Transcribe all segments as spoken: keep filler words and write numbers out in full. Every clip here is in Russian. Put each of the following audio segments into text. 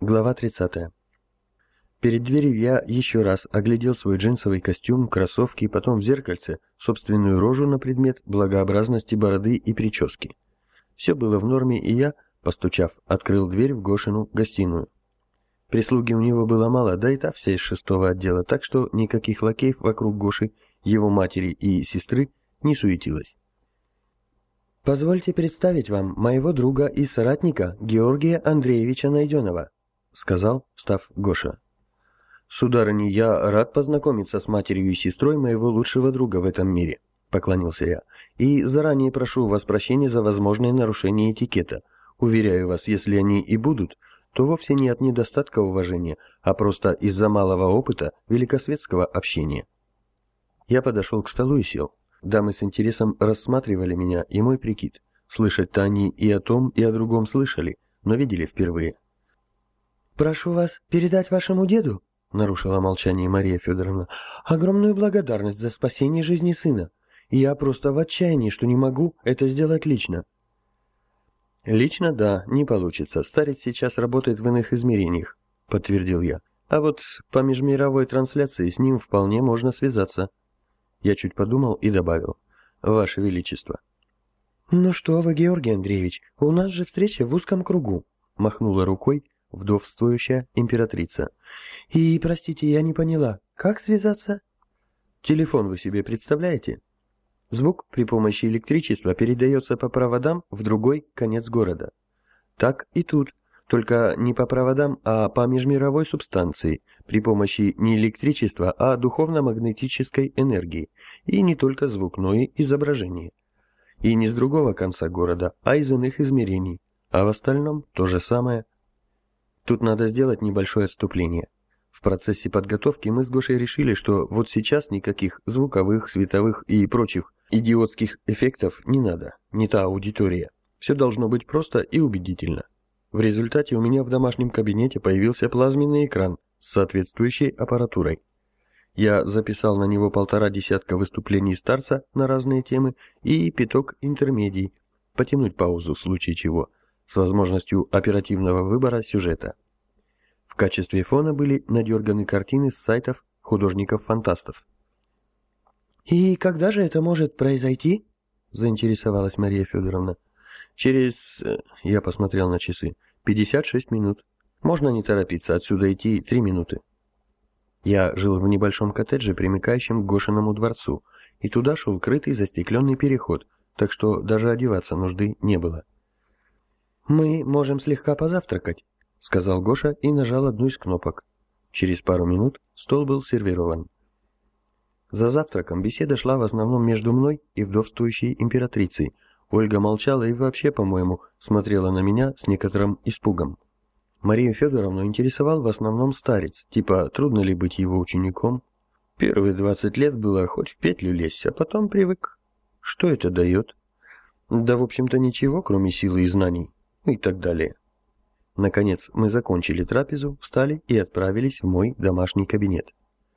Глава тридцатая. Перед дверью я еще раз оглядел свой джинсовый костюм, кроссовки, потом в зеркальце собственную рожу на предмет благообразности бороды и прически. Все было в норме, и я, постучав, открыл дверь в Гошину гостиную. Прислуги у него было мало, да и та вся из шестого отдела, так что никаких лакеев вокруг Гоши, его матери и сестры не суетилось. «Позвольте представить вам моего друга и соратника Георгия Андреевича Найденова», — сказал, встав Гоша. «Сударыня, я рад познакомиться с матерью и сестрой моего лучшего друга в этом мире», — поклонился я, «и заранее прошу вас прощения за возможное нарушение этикета. Уверяю вас, если они и будут, то вовсе не от недостатка уважения, а просто из-за малого опыта великосветского общения». Я подошел к столу и сел. Дамы с интересом рассматривали меня и мой прикид. Слышать-то они и о том, и о другом слышали, но видели впервые. «Прошу вас передать вашему деду», — нарушила молчание Мария Федоровна, «огромную благодарность за спасение жизни сына. Я просто в отчаянии, что не могу это сделать лично». «Лично, да, не получится. Старец сейчас работает в иных измерениях», — подтвердил я. «А вот по межмировой трансляции с ним вполне можно связаться». Я чуть подумал и добавил: «Ваше Величество». «Ну что вы, Георгий Андреевич, у нас же встреча в узком кругу», — махнула рукой вдовствующая императрица. «И, простите, я не поняла, как связаться?» «Телефон вы себе представляете? Звук при помощи электричества передается по проводам в другой конец города. Так и тут, только не по проводам, а по межмировой субстанции, при помощи не электричества, а духовно-магнетической энергии. И не только звук, но и изображение. И не с другого конца города, а из иных измерений. А в остальном то же самое. Тут надо сделать небольшое отступление. В процессе подготовки мы с Гошей решили, что вот сейчас никаких звуковых, световых и прочих идиотских эффектов не надо, не та аудитория. Все должно быть просто и убедительно. В результате у меня в домашнем кабинете появился плазменный экран с соответствующей аппаратурой. Я записал на него полтора десятка выступлений старца на разные темы и пяток интермедий, потянуть паузу в случае чего, с возможностью оперативного выбора сюжета. В качестве фона были надерганы картины с сайтов художников-фантастов. «И когда же это может произойти?» – заинтересовалась Мария Федоровна. «Через...» – я посмотрел на часы. «пятьдесят шесть минут. Можно не торопиться, отсюда идти три минуты». Я жил в небольшом коттедже, примыкающем к Гошиному дворцу, и туда шел крытый застекленный переход, так что даже одеваться нужды не было. «Мы можем слегка позавтракать», — сказал Гоша и нажал одну из кнопок. Через пару минут стол был сервирован. За завтраком беседа шла в основном между мной и вдовствующей императрицей. Ольга молчала и вообще, по-моему, смотрела на меня с некоторым испугом. Марию Федоровну интересовал в основном старец, типа трудно ли быть его учеником. Первые двадцать лет было хоть в петлю лезть, а потом привык. Что это дает? Да, в общем-то, ничего, кроме силы и знаний, и так далее. Наконец, мы закончили трапезу, встали и отправились в мой домашний кабинет.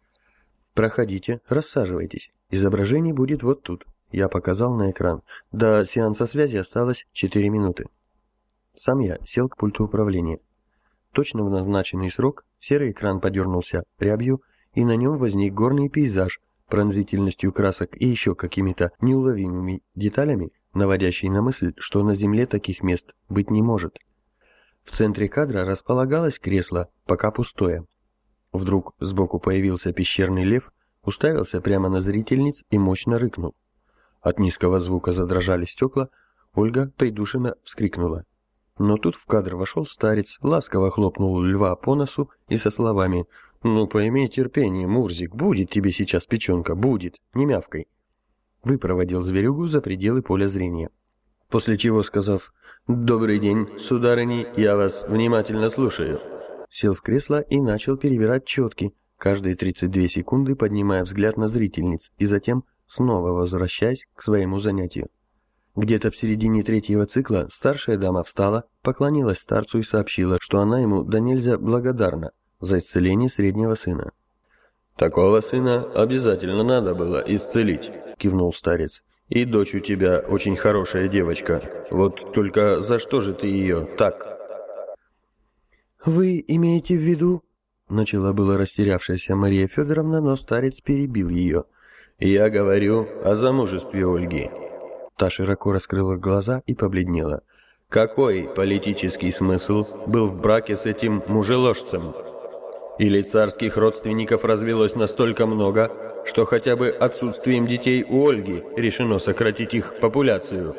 «Проходите, рассаживайтесь. Изображение будет вот тут», — я показал на экран. До сеанса связи осталось четыре минуты. Сам я сел к пульту управления. Точно в назначенный срок серый экран подернулся рябью, и на нем возник горный пейзаж пронзительностью красок и еще какими-то неуловимыми деталями, наводящие на мысль, что на Земле таких мест быть не может. В центре кадра располагалось кресло, пока пустое. Вдруг сбоку появился пещерный лев, уставился прямо на зрительниц и мощно рыкнул. От низкого звука задрожали стекла, Ольга придушенно вскрикнула. Но тут в кадр вошел старец, ласково хлопнул льва по носу и со словами: «Ну, поимей терпение, Мурзик, будет тебе сейчас печенка, будет, не мявкой», выпроводил зверюгу за пределы поля зрения. После чего, сказав «Добрый день, сударыни, я вас внимательно слушаю», сел в кресло и начал перебирать четки, каждые тридцать две секунды поднимая взгляд на зрительниц и затем снова возвращаясь к своему занятию. Где-то в середине третьего цикла старшая дама встала, поклонилась старцу и сообщила, что она ему да нельзя благодарна за исцеление среднего сына. «Такого сына обязательно надо было исцелить», — кивнул старец. «И дочь у тебя очень хорошая девочка. Вот только за что же ты ее так?» «Вы имеете в виду...» — начала была растерявшаяся Мария Федоровна, но старец перебил ее. «Я говорю о замужестве Ольги». Та широко раскрыла глаза и побледнела. «Какой политический смысл был в браке с этим мужеложцем? Или царских родственников развелось настолько много, что хотя бы отсутствием детей у Ольги решено сократить их популяцию?»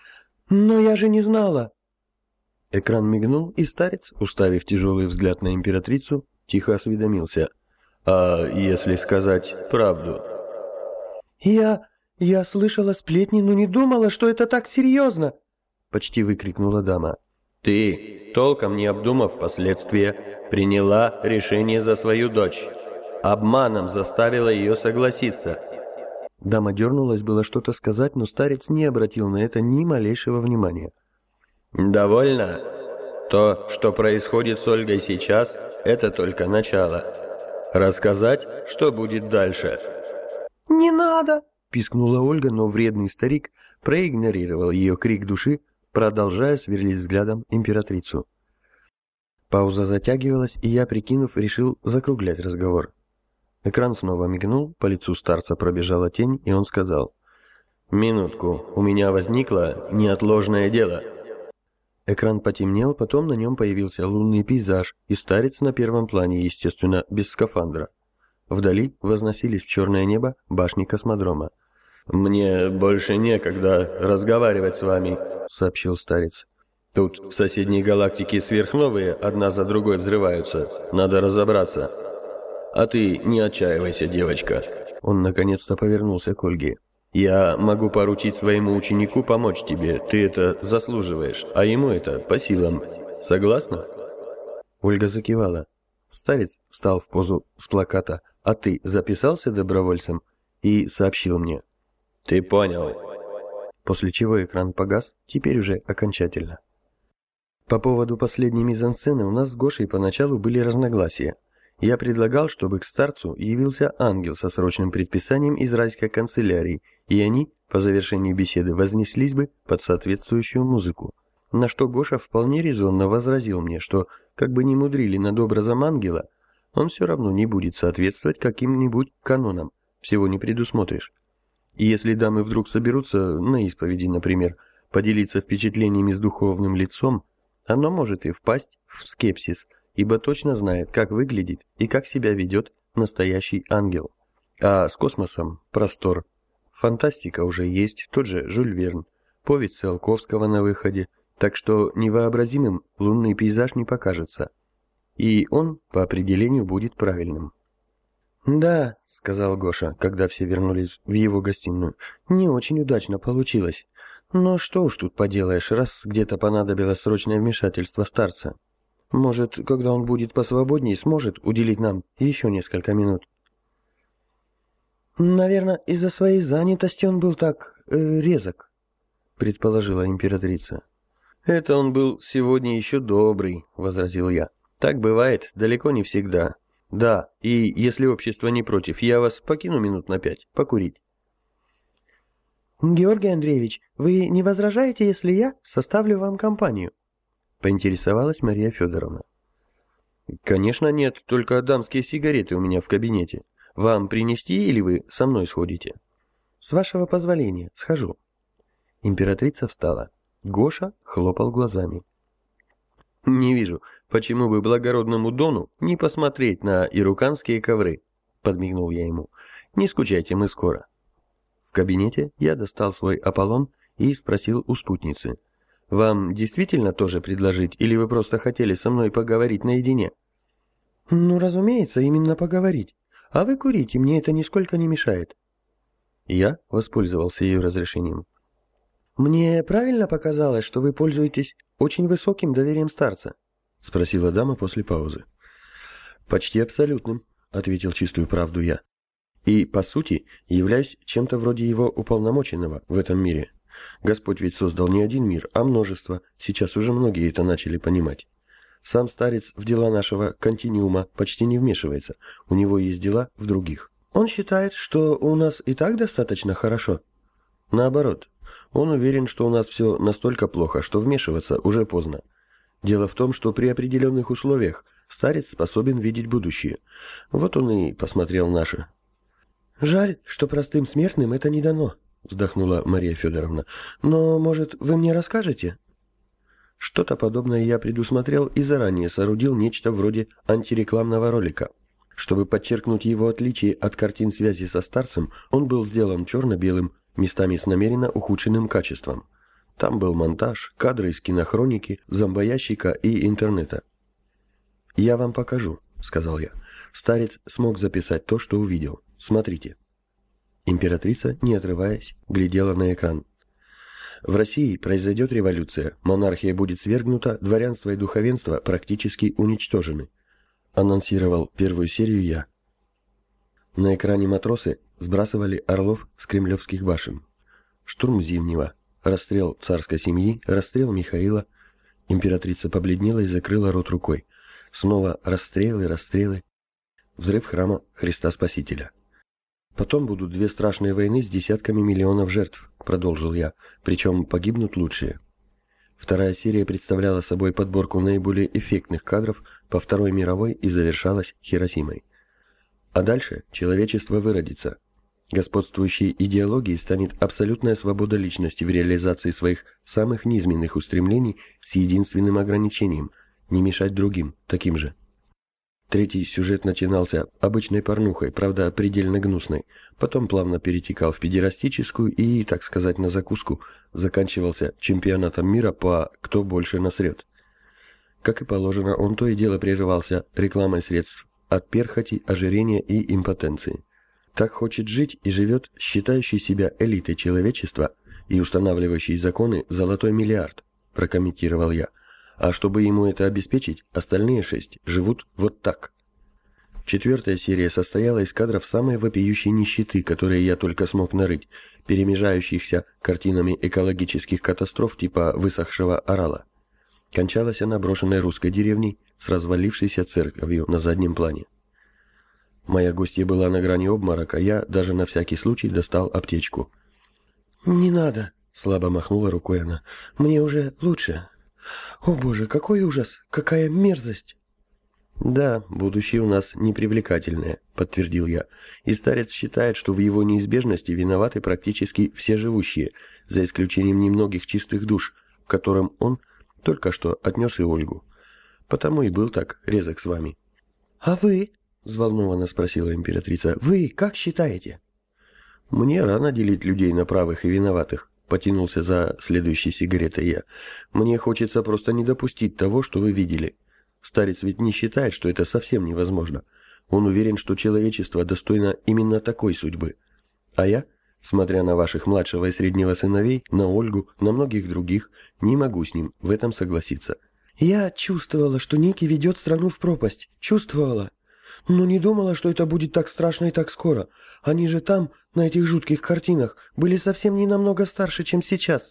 «Но я же не знала!» Экран мигнул, и старец, уставив тяжелый взгляд на императрицу, тихо осведомился. «А если сказать правду?» «Я... я слышала сплетни, но не думала, что это так серьезно!» Почти выкрикнула дама. «Ты, толком не обдумав последствия, приняла решение за свою дочь. Обманом заставила ее согласиться». Дама дернулась было что-то сказать, но старец не обратил на это ни малейшего внимания. «Довольно? То, что происходит с Ольгой сейчас, это только начало. Рассказать, что будет дальше?» «Не надо!» — пискнула Ольга, но вредный старик проигнорировал ее крик души, продолжая сверлить взглядом императрицу. Пауза затягивалась, и я, прикинув, решил закруглять разговор. Экран снова мигнул, по лицу старца пробежала тень, и он сказал: «Минутку, у меня возникло неотложное дело». Экран потемнел, потом на нем появился лунный пейзаж, и старец на первом плане, естественно, без скафандра. Вдали возносились в черное небо башни космодрома. «Мне больше некогда разговаривать с вами», — сообщил старец. «Тут в соседней галактике сверхновые одна за другой взрываются. Надо разобраться. А ты не отчаивайся, девочка». Он наконец-то повернулся к Ольге. «Я могу поручить своему ученику помочь тебе. Ты это заслуживаешь, а ему это по силам. Согласна?» Ольга закивала. Старец встал в позу с плаката «А ты записался добровольцем?» и сообщил мне: «Ты понял». После чего экран погас, теперь уже окончательно. По поводу последней мизансцены у нас с Гошей поначалу были разногласия. Я предлагал, чтобы к старцу явился ангел со срочным предписанием из райской канцелярии, и они, по завершении беседы, вознеслись бы под соответствующую музыку. На что Гоша вполне резонно возразил мне, что, как бы ни мудрили над образом ангела, он все равно не будет соответствовать каким-нибудь канонам, всего не предусмотришь. И если дамы вдруг соберутся, на исповеди, например, поделиться впечатлениями с духовным лицом, оно может и впасть в скепсис, ибо точно знает, как выглядит и как себя ведет настоящий ангел. А с космосом простор. Фантастика уже есть, тот же Жюль Верн, повесть Циолковского на выходе, так что невообразимым лунный пейзаж не покажется. И он, по определению, будет правильным. «Да», — сказал Гоша, когда все вернулись в его гостиную, — «не очень удачно получилось. Но что уж тут поделаешь, раз где-то понадобилось срочное вмешательство старца. Может, когда он будет посвободнее, сможет уделить нам еще несколько минут». «Наверное, из-за своей занятости он был так э, резок», — предположила императрица. «Это он был сегодня еще добрый», — возразил я. «Так бывает далеко не всегда. Да, и если общество не против, я вас покину минут на пять, покурить». «Георгий Андреевич, вы не возражаете, если я составлю вам компанию?» — поинтересовалась Мария Федоровна. «Конечно нет, только дамские сигареты у меня в кабинете. Вам принести или вы со мной сходите?» «С вашего позволения, схожу». Императрица встала. Гоша хлопал глазами. «Не вижу, почему бы благородному Дону не посмотреть на ируканские ковры», — подмигнул я ему. «Не скучайте, мы скоро». В кабинете я достал свой Аполлон и спросил у спутницы: «Вам действительно тоже предложить, или вы просто хотели со мной поговорить наедине?» «Ну, разумеется, именно поговорить. А вы курите, мне это нисколько не мешает». Я воспользовался ее разрешением. «Мне правильно показалось, что вы пользуетесь очень высоким доверием старца?» — спросила дама после паузы. «Почти абсолютным», — ответил чистую правду я. «И, по сути, являюсь чем-то вроде его уполномоченного в этом мире. Господь ведь создал не один мир, а множество, сейчас уже многие это начали понимать. Сам старец в дела нашего континуума почти не вмешивается, у него есть дела в других. Он считает, что у нас и так достаточно хорошо. Наоборот, он уверен, что у нас все настолько плохо, что вмешиваться уже поздно. Дело в том, что при определенных условиях старец способен видеть будущее. Вот он и посмотрел наше. «Жаль, что простым смертным это не дано», — вздохнула Мария Федоровна. «Но, может, вы мне расскажете?» Что-то подобное я предусмотрел и заранее соорудил нечто вроде антирекламного ролика. Чтобы подчеркнуть его отличие от картин связи со старцем, он был сделан черно-белым, местами с намеренно ухудшенным качеством. Там был монтаж, кадры из кинохроники, зомбоящика и интернета. «Я вам покажу», — сказал я. Старец смог записать то, что увидел. Смотрите. Императрица, не отрываясь, глядела на экран. В России произойдет революция, монархия будет свергнута, дворянство и духовенство практически уничтожены. Анонсировал первую серию я. На экране матросы сбрасывали орлов с кремлевских башен. Штурм Зимнего, расстрел царской семьи, расстрел Михаила. Императрица побледнела и закрыла рот рукой. Снова расстрелы, расстрелы. Взрыв храма Христа Спасителя. Потом будут две страшные войны с десятками миллионов жертв, продолжил я, причем погибнут лучшие. Вторая серия представляла собой подборку наиболее эффектных кадров по Второй мировой и завершалась Хиросимой. А дальше человечество выродится. Господствующей идеологией станет абсолютная свобода личности в реализации своих самых низменных устремлений с единственным ограничением – не мешать другим, таким же. Третий сюжет начинался обычной порнухой, правда, предельно гнусной, потом плавно перетекал в педерастическую и, так сказать, на закуску, заканчивался чемпионатом мира по «кто больше насрет». Как и положено, он то и дело прерывался рекламой средств от перхоти, ожирения и импотенции. Так хочет жить и живет считающий себя элитой человечества и устанавливающий законы «золотой миллиард», прокомментировал я. А чтобы ему это обеспечить, остальные шесть живут вот так. Четвертая серия состояла из кадров самой вопиющей нищеты, которые я только смог нарыть, перемежающихся картинами экологических катастроф типа высохшего орала. Кончалась она брошенной русской деревней с развалившейся церковью на заднем плане. Моя гостья была на грани обморока, я даже на всякий случай достал аптечку. «Не надо», — слабо махнула рукой она, — «мне уже лучше». «О боже, какой ужас! Какая мерзость!» «Да, будущее у нас непривлекательное», — подтвердил я, и старец считает, что в его неизбежности виноваты практически все живущие, за исключением немногих чистых душ, к которым он только что отнес и Ольгу. Потому и был так резок с вами. «А вы?» — взволнованно спросила императрица. «Вы как считаете?» «Мне рано делить людей на правых и виноватых», — потянулся за следующей сигаретой я. «Мне хочется просто не допустить того, что вы видели. Старец ведь не считает, что это совсем невозможно. Он уверен, что человечество достойно именно такой судьбы. А я, смотря на ваших младшего и среднего сыновей, на Ольгу, на многих других, не могу с ним в этом согласиться». «Я чувствовала, что Ники ведет страну в пропасть. Чувствовала. Но не думала, что это будет так страшно и так скоро. Они же там, на этих жутких картинах, были совсем не намного старше, чем сейчас».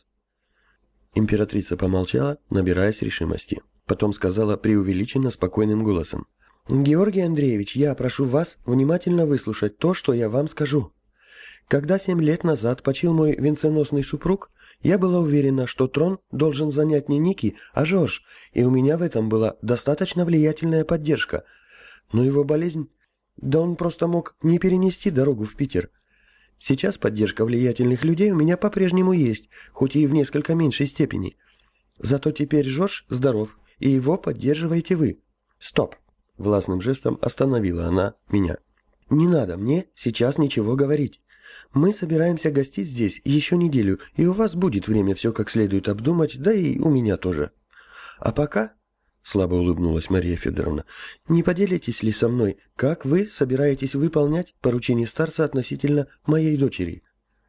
Императрица помолчала, набираясь решимости. Потом сказала преувеличенно спокойным голосом. «Георгий Андреевич, я прошу вас внимательно выслушать то, что я вам скажу. Когда семь лет назад почил мой венценосный супруг, я была уверена, что трон должен занять не Ники, а Жорж, и у меня в этом была достаточно влиятельная поддержка. Но его болезнь... Да он просто мог не перенести дорогу в Питер. Сейчас поддержка влиятельных людей у меня по-прежнему есть, хоть и в несколько меньшей степени. Зато теперь Жорж здоров, и его поддерживаете вы». «Стоп!» — властным жестом остановила она меня. «Не надо мне сейчас ничего говорить. Мы собираемся гостить здесь еще неделю, и у вас будет время все как следует обдумать, да и у меня тоже. А пока...» Слабо улыбнулась Мария Федоровна. «Не поделитесь ли со мной, как вы собираетесь выполнять поручение старца относительно моей дочери?»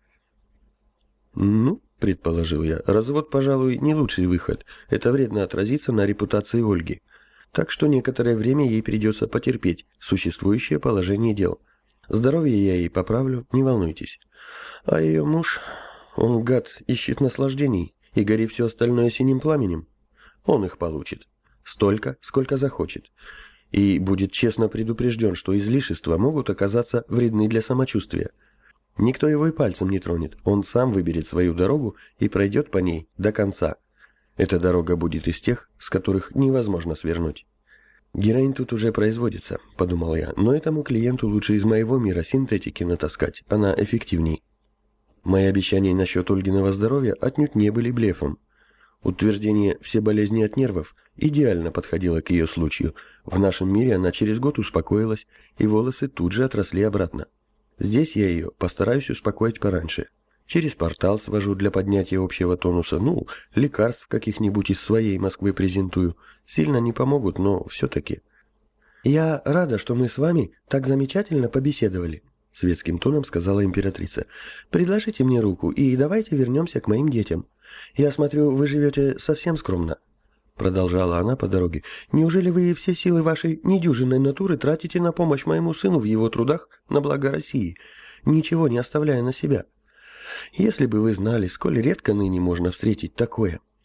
«Ну, — предположил я, — развод, пожалуй, не лучший выход. Это вредно отразится на репутации Ольги. Так что некоторое время ей придется потерпеть существующее положение дел. Здоровье я ей поправлю, не волнуйтесь. А ее муж, он, гад, ищет наслаждений, и гори все остальное синим пламенем. Он их получит. Столько, сколько захочет. И будет честно предупрежден, что излишества могут оказаться вредны для самочувствия. Никто его и пальцем не тронет. Он сам выберет свою дорогу и пройдет по ней до конца. Эта дорога будет из тех, с которых невозможно свернуть. Героин тут уже производится, подумал я, но этому клиенту лучше из моего мира синтетики натаскать, она эффективней. Мои обещания насчет Ольгиного здоровья отнюдь не были блефом. Утверждение «все болезни от нервов» идеально подходило к ее случаю. В нашем мире она через год успокоилась, и волосы тут же отросли обратно. Здесь я ее постараюсь успокоить пораньше. Через портал свожу для поднятия общего тонуса, ну, лекарств каких-нибудь из своей Москвы презентую. Сильно не помогут, но все-таки. «Я рада, что мы с вами так замечательно побеседовали», — светским тоном сказала императрица. «Предложите мне руку и давайте вернемся к моим детям. Я смотрю, вы живете совсем скромно», — продолжала она по дороге. «Неужели вы все силы вашей недюжинной натуры тратите на помощь моему сыну в его трудах на благо России, ничего не оставляя на себя? Если бы вы знали, сколь редко ныне можно встретить такое».